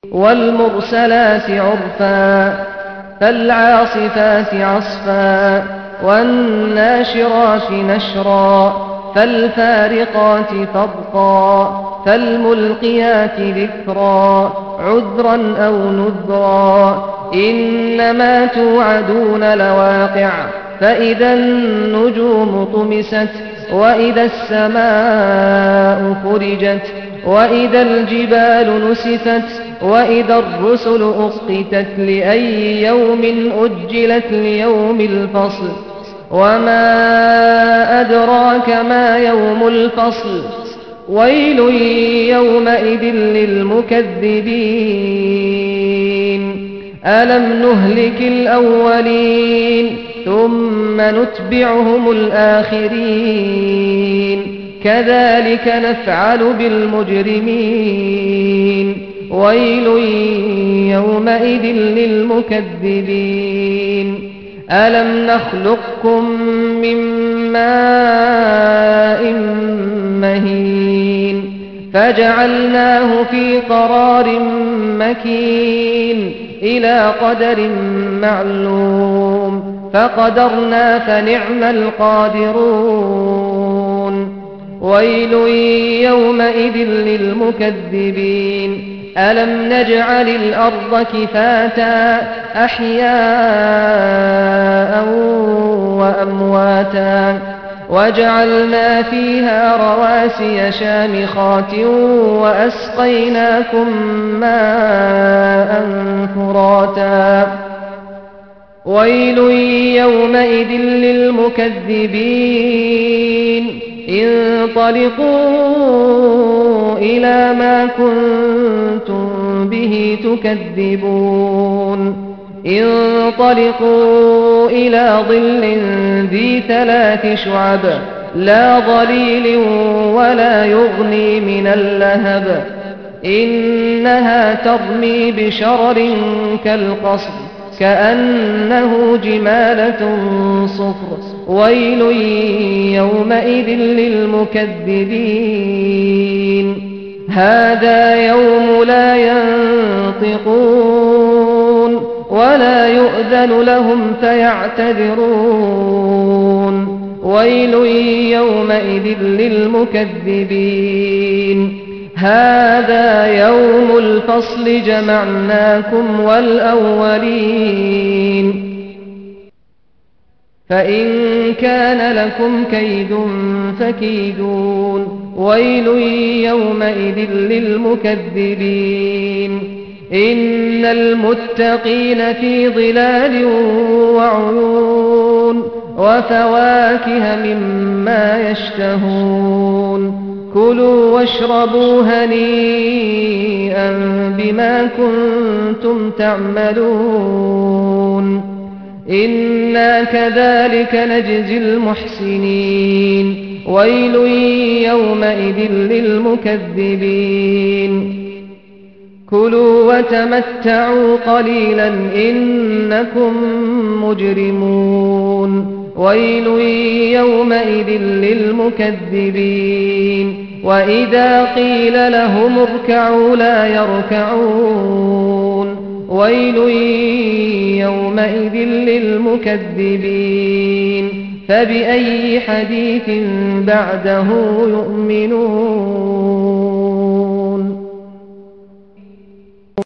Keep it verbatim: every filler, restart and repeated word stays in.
والمرسلات عرفا فالعاصفات عصفا والناشرات نشرا فالفارقات فرقا فالملقيات ذكرا عذرا أو نذرا إنما توعدون لواقع فإذا النجوم طمست وإذا السماء فرجت وإذا الجبال نسفت وإذا الرسل أقتت لأي يوم أجلت ليوم الفصل وما أدراك ما يوم الفصل ويل يومئذ للمكذبين ألم نهلك الأولين ثم نتبعهم الآخرين كذلك نفعل بالمجرمين ويل يومئذ للمكذبين ألم نخلقكم من ماء مهين فجعلناه في قرار مكين إلى قدر معلوم فقدرنا فنعم القادرون ويل يومئذ للمكذبين ألم نجعل الأرض كفاتا أحياء وأمواتا وجعلنا فيها رواسي شامخات وأسقيناكم ماء فراتا ويل يومئذ للمكذبين انطلقوا إلى ما كنتم به تكذبون انطلقوا إلى ظل ذي ثلاث شعب لا ظليل ولا يغني من اللهب إنها ترمي بشرر كالقصر كأنه جمالة صفر ويل يومئذ للمكذبين هذا يوم لا ينطقون ولا يؤذن لهم فيعتذرون ويل يومئذ للمكذبين هذا يوم الفصل جمعناكم والأولين فإن كان لكم كيد فكيدون ويل يومئذ للمكذبين إن المتقين في ظلال وعيون وفواكه مما يشتهون كلوا واشربوا هنيئا بما كنتم تعملون إنا كذلك نجزي المحسنين ويل يومئذ للمكذبين كلوا وتمتعوا قليلا إنكم مجرمون ويل يومئذ للمكذبين وإذا قيل لهم اركعوا لا يركعون ويل يومئذ للمكذبين فبأي حديث بعده يؤمنون